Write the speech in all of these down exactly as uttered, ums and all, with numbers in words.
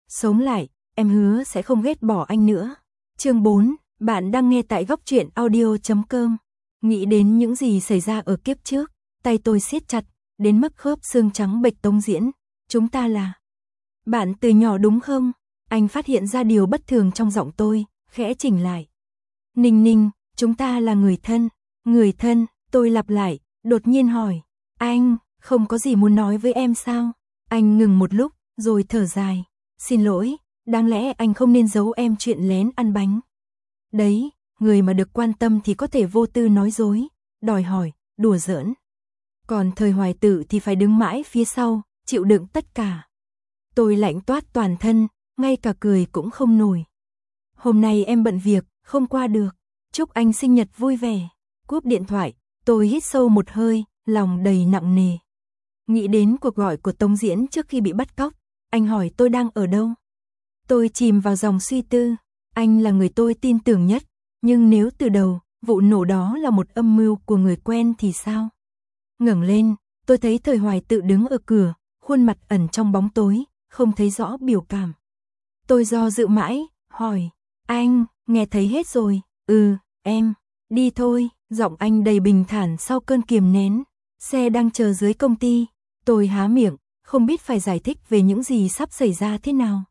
sống lại, em hứa sẽ không ghét bỏ anh nữa. Chương bốn, bạn đang nghe tại góc truyện audio chấm com. Nghĩ đến những gì xảy ra ở kiếp trước, tay tôi siết chặt, đến mức khớp xương trắng bệch. Tống Diễn, chúng ta là bạn từ nhỏ đúng không? Anh phát hiện ra điều bất thường trong giọng tôi, khẽ chỉnh lại. Ninh Ninh, chúng ta là người thân. Người thân, tôi lặp lại, đột nhiên hỏi. Anh, không có gì muốn nói với em sao? Anh ngừng một lúc, rồi thở dài. Xin lỗi, đáng lẽ anh không nên giấu em chuyện lén ăn bánh. Đấy, người mà được quan tâm thì có thể vô tư nói dối, đòi hỏi, đùa giỡn. Còn Thời Hoài Tự thì phải đứng mãi phía sau, chịu đựng tất cả. Tôi lạnh toát toàn thân, ngay cả cười cũng không nổi. Hôm nay em bận việc, không qua được. Chúc anh sinh nhật vui vẻ. Cúp điện thoại, tôi hít sâu một hơi, lòng đầy nặng nề. Nghĩ đến cuộc gọi của Tống Diễn trước khi bị bắt cóc, anh hỏi tôi đang ở đâu. Tôi chìm vào dòng suy tư, anh là người tôi tin tưởng nhất, nhưng nếu từ đầu, vụ nổ đó là một âm mưu của người quen thì sao? Ngẩng lên, tôi thấy Thời Hoài Tự đứng ở cửa, khuôn mặt ẩn trong bóng tối, không thấy rõ biểu cảm. Tôi do dự mãi, hỏi, anh, nghe thấy hết rồi, ừ, em, đi thôi, giọng anh đầy bình thản sau cơn kiềm nén. Xe đang chờ dưới công ty, tôi há miệng, không biết phải giải thích về những gì sắp xảy ra thế nào.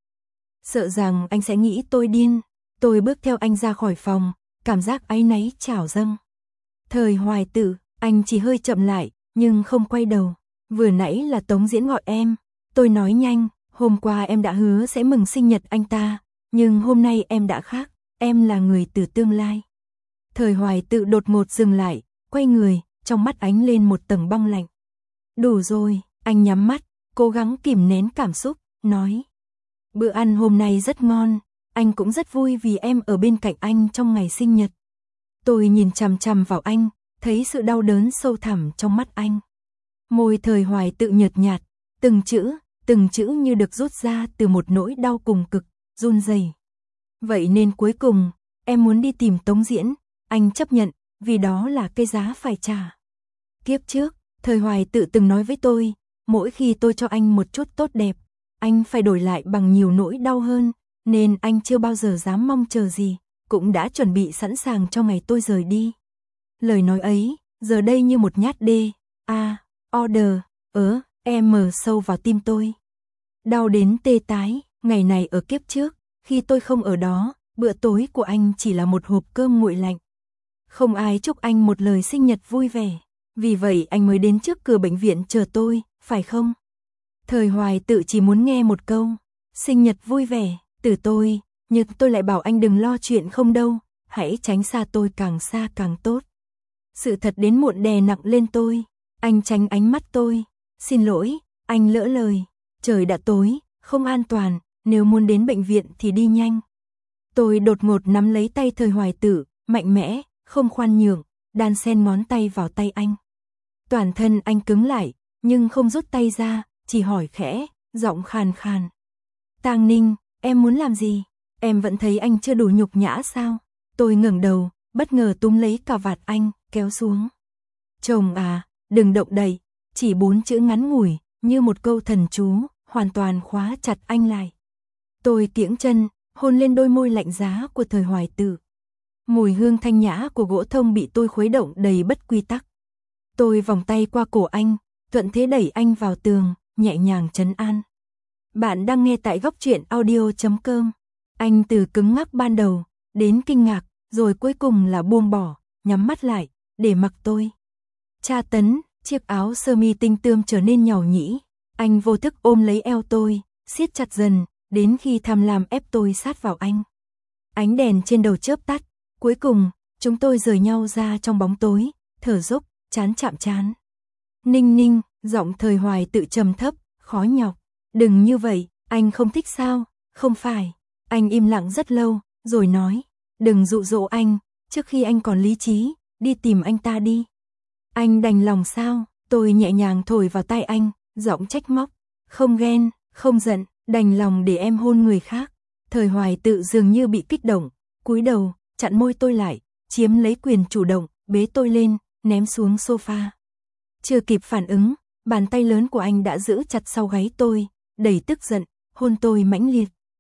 Sợ rằng anh sẽ nghĩ tôi điên, tôi bước theo anh ra khỏi phòng, cảm giác áy náy trào dâng. Thời Hoài Tự, anh chỉ hơi chậm lại, nhưng không quay đầu. Vừa nãy là Tống Diễn gọi em, tôi nói nhanh, hôm qua em đã hứa sẽ mừng sinh nhật anh ta, nhưng hôm nay em đã khác, em là người từ tương lai. Thời Hoài Tự đột ngột dừng lại, quay người, trong mắt ánh lên một tầng băng lạnh. Đủ rồi, anh nhắm mắt, cố gắng kìm nén cảm xúc, nói. Bữa ăn hôm nay rất ngon, anh cũng rất vui vì em ở bên cạnh anh trong ngày sinh nhật. Tôi nhìn chằm chằm vào anh, thấy sự đau đớn sâu thẳm trong mắt anh. Môi Thời Hoài Tự nhợt nhạt, từng chữ, từng chữ như được rút ra từ một nỗi đau cùng cực, run rẩy. Vậy nên cuối cùng, em muốn đi tìm Tống Diễn, anh chấp nhận, vì đó là cái giá phải trả. Kiếp trước, Thời Hoài Tự từng nói với tôi, mỗi khi tôi cho anh một chút tốt đẹp, anh phải đổi lại bằng nhiều nỗi đau hơn, nên anh chưa bao giờ dám mong chờ gì, cũng đã chuẩn bị sẵn sàng cho ngày tôi rời đi. Lời nói ấy, giờ đây như một nhát đê, a, order, ớ, em mở sâu vào tim tôi. Đau đến tê tái, ngày này ở kiếp trước, khi tôi không ở đó, bữa tối của anh chỉ là một hộp cơm nguội lạnh. Không ai chúc anh một lời sinh nhật vui vẻ, vì vậy anh mới đến trước cửa bệnh viện chờ tôi, phải không? Thời Hoài Tự chỉ muốn nghe một câu, sinh nhật vui vẻ, từ tôi, nhưng tôi lại bảo anh đừng lo chuyện không đâu, hãy tránh xa tôi càng xa càng tốt. Sự thật đến muộn đè nặng lên tôi, anh tránh ánh mắt tôi, xin lỗi, anh lỡ lời, trời đã tối, không an toàn, nếu muốn đến bệnh viện thì đi nhanh. Tôi đột ngột nắm lấy tay Thời Hoài Tự, mạnh mẽ, không khoan nhượng, đan xen ngón tay vào tay anh. Toàn thân anh cứng lại, nhưng không rút tay ra, chỉ hỏi khẽ, giọng khàn khàn. Tang Ninh, em muốn làm gì? Em vẫn thấy anh chưa đủ nhục nhã sao? Tôi ngẩng đầu, bất ngờ túm lấy cà vạt anh, kéo xuống. Chồng à, đừng động đậy, chỉ bốn chữ ngắn ngủi, như một câu thần chú, hoàn toàn khóa chặt anh lại. Tôi kiễng chân, hôn lên đôi môi lạnh giá của Thời Hoài Tự. Mùi hương thanh nhã của gỗ thông bị tôi khuấy động đầy bất quy tắc. Tôi vòng tay qua cổ anh, thuận thế đẩy anh vào tường, nhẹ nhàng trấn an. Bạn đang nghe tại góc truyện audio chấm com. Anh từ cứng ngắc ban đầu, đến kinh ngạc, rồi cuối cùng là buông bỏ, nhắm mắt lại, để mặc tôi tra tấn. Chiếc áo sơ mi tinh tươm trở nên nhàu nhĩ. Anh vô thức ôm lấy eo tôi, siết chặt dần, đến khi tham lam ép tôi sát vào anh. Ánh đèn trên đầu chớp tắt, cuối cùng, chúng tôi rời nhau ra trong bóng tối, thở dốc, chán chạm chán. Ninh Ninh, giọng Thời Hoài Tự trầm thấp, khó nhọc. Đừng như vậy, anh không thích sao? Không phải. Anh im lặng rất lâu, rồi nói, đừng dụ dỗ anh, trước khi anh còn lý trí, đi tìm anh ta đi. Anh đành lòng sao? Tôi nhẹ nhàng thổi vào tai anh, giọng trách móc. Không ghen, không giận, đành lòng để em hôn người khác. Thời Hoài Tự dường như bị kích động, cúi đầu, chặn môi tôi lại, chiếm lấy quyền chủ động, bế tôi lên, ném xuống sofa. Chưa kịp phản ứng, bàn tay lớn của anh đã giữ chặt sau gáy tôi, đầy tức giận, hôn tôi mãnh liệt.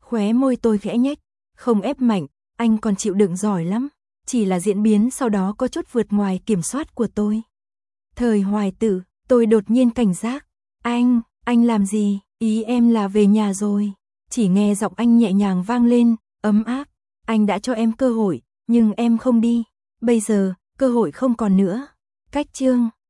Khóe môi tôi khẽ nhếch, không ép mạnh, anh còn chịu đựng giỏi lắm, chỉ là diễn biến sau đó có chút vượt ngoài kiểm soát của tôi. Thời hoài tử, tôi đột nhiên cảnh giác, anh, anh làm gì, ý em là về nhà rồi. Chỉ nghe giọng anh nhẹ nhàng vang lên, ấm áp, anh đã cho em cơ hội, nhưng em không đi, bây giờ, cơ hội không còn nữa. Cách chương